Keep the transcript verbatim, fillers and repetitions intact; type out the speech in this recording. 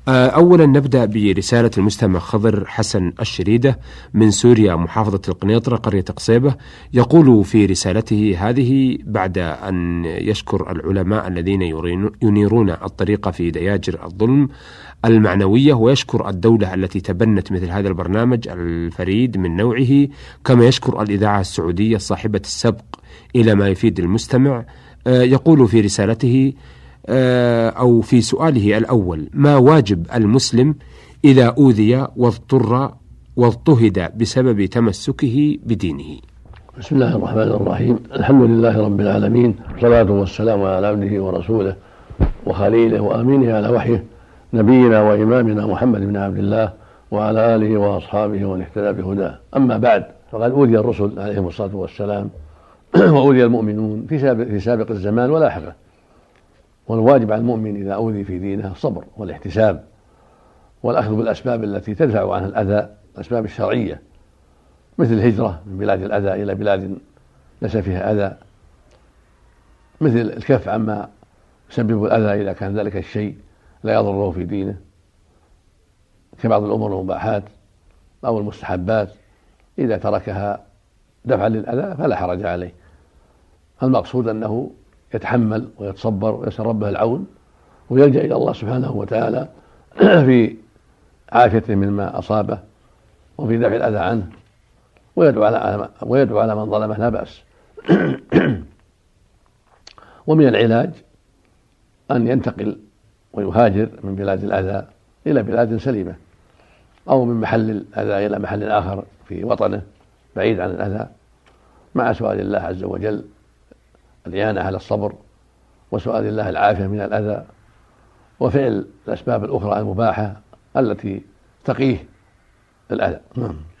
أولا نبدأ برسالة المستمع خضر حسن الشريدة من سوريا، محافظة القنيطرة، قرية قصيبة. يقول في رسالته هذه بعد أن يشكر العلماء الذين ينيرون الطريق في دياجر الظلم المعنوية، ويشكر الدولة التي تبنت مثل هذا البرنامج الفريد من نوعه، كما يشكر الإذاعة السعودية صاحبة السبق إلى ما يفيد المستمع. يقول في رسالته أو في سؤاله الأول: ما واجب المسلم إذا أوذي واضطر واضطهد بسبب تمسكه بدينه؟ بسم الله الرحمن الرحيم. الحمد لله رب العالمين، والصلاة والسلام على عبده ورسوله وخليله وأمينه على وحيه، نبينا وإمامنا محمد بن عبد الله وعلى آله وأصحابه ومن اهتدى بهداه. أما بعد، فقد أوذي الرسل عليهم الصلاة والسلام وأوذي المؤمنون في سابق, في سابق الزمان ولاحقه، والواجب على المؤمن إذا أوذي في دينه الصبر والاحتساب والأخذ بالأسباب التي تدفع عنه الأذى، الأسباب الشرعية، مثل الهجرة من بلاد الأذى إلى بلاد ليس فيها أذى، مثل الكف عما يسبب الأذى إذا كان ذلك الشيء لا يضره في دينه، كبعض الأمور المباحات أو المستحبات إذا تركها دفعا للأذى فلا حرج عليه. المقصود أنه يتحمل ويتصبر ويسأل ربه العون ويلجأ إلى الله سبحانه وتعالى في عافيته مما أصابه وفي دفع الأذى عنه، ويدعو على ويدعو على من ظلمه لا بأس. ومن العلاج أن ينتقل ويهاجر من بلاد الأذى إلى بلاد سليمة، أو من محل الأذى إلى محل آخر في وطنه بعيد عن الأذى، مع سؤال الله عز وجل الإعانة على الصبر، وسؤال الله العافية من الأذى، وفعل الأسباب الأخرى المباحة التي تقيه الأذى.